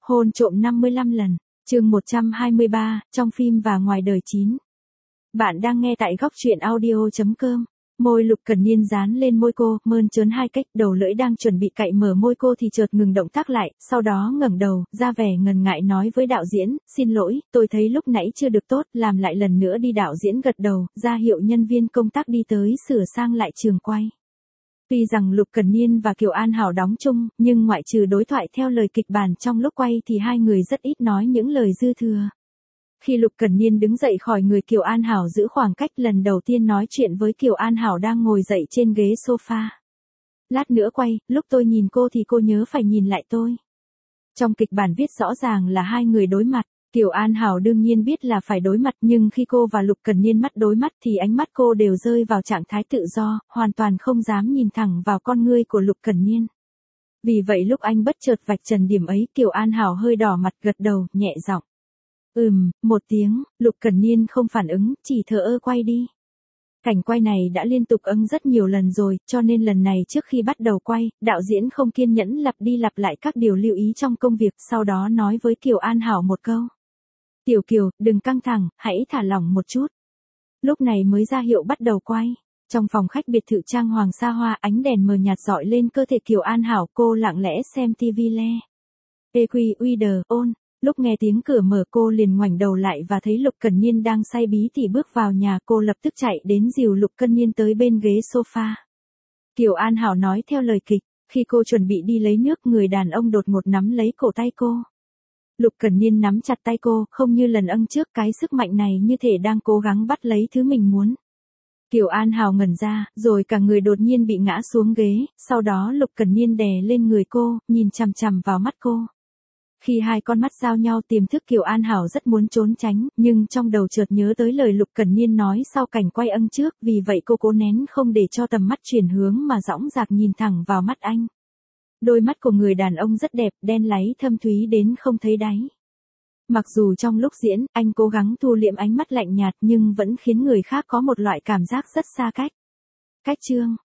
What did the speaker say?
Hôn trộm 55 lần, chương 123, trong phim và ngoài đời 9. Bạn đang nghe tại góc truyện audio.com. Môi Lục Cẩn Niên dán lên môi cô, mơn trớn hai cách, đầu lưỡi đang chuẩn bị cạy mở môi cô thì chợt ngừng động tác lại, sau đó ngẩng đầu, ra vẻ ngần ngại nói với đạo diễn, xin lỗi, tôi thấy lúc nãy chưa được tốt, làm lại lần nữa đi. Đạo diễn gật đầu, ra hiệu nhân viên công tác đi tới sửa sang lại trường quay. Tuy rằng Lục Cẩn Niên và Kiều An Hảo đóng chung, nhưng ngoại trừ đối thoại theo lời kịch bản trong lúc quay thì hai người rất ít nói những lời dư thừa. Khi Lục Cẩn Niên đứng dậy khỏi người Kiều An Hảo giữ khoảng cách, lần đầu tiên nói chuyện với Kiều An Hảo đang ngồi dậy trên ghế sofa. Lát nữa quay, lúc tôi nhìn cô thì cô nhớ phải nhìn lại tôi. Trong kịch bản viết rõ ràng là hai người đối mặt. Kiều An Hảo đương nhiên biết là phải đối mặt, nhưng khi cô và Lục Cẩn Niên mắt đối mắt thì ánh mắt cô đều rơi vào trạng thái tự do, hoàn toàn không dám nhìn thẳng vào con ngươi của Lục Cẩn Niên. Vì vậy lúc anh bất chợt vạch trần điểm ấy, Kiều An Hảo hơi đỏ mặt gật đầu, nhẹ giọng. Một tiếng, Lục Cẩn Niên không phản ứng, chỉ thờ ơ quay đi. Cảnh quay này đã liên tục rất nhiều lần rồi, cho nên lần này trước khi bắt đầu quay, đạo diễn không kiên nhẫn lặp đi lặp lại các điều lưu ý trong công việc, sau đó nói với Kiều An Hảo một câu. Tiểu Kiều, đừng căng thẳng, hãy thả lỏng một chút. Lúc này mới ra hiệu bắt đầu quay. Trong phòng khách biệt thự trang hoàng xa hoa, ánh đèn mờ nhạt rọi lên cơ thể Kiều An Hảo, cô lặng lẽ xem tivi le. EQ on. Lúc nghe tiếng cửa mở cô liền ngoảnh đầu lại và thấy Lục Cẩn Niên đang say bí tỉ bước vào nhà, cô lập tức chạy đến dìu Lục Cẩn Niên tới bên ghế sofa. Kiều An Hảo nói theo lời kịch, khi cô chuẩn bị đi lấy nước, người đàn ông đột ngột nắm lấy cổ tay cô. Lục Cẩn Niên nắm chặt tay cô, không như lần trước, cái sức mạnh này như thể đang cố gắng bắt lấy thứ mình muốn. Kiều An Hảo ngẩn ra, rồi cả người đột nhiên bị ngã xuống ghế, sau đó Lục Cẩn Niên đè lên người cô, nhìn chằm chằm vào mắt cô. Khi hai con mắt giao nhau, tiềm thức Kiều An Hảo rất muốn trốn tránh, nhưng trong đầu chợt nhớ tới lời Lục Cẩn Niên nói sau cảnh quay trước, vì vậy cô cố nén không để cho tầm mắt chuyển hướng mà dõng dạc nhìn thẳng vào mắt anh. Đôi mắt của người đàn ông rất đẹp, đen láy thâm thúy đến không thấy đáy. Mặc dù trong lúc diễn, anh cố gắng thu liệm ánh mắt lạnh nhạt nhưng vẫn khiến người khác có một loại cảm giác rất xa cách. Cách chương,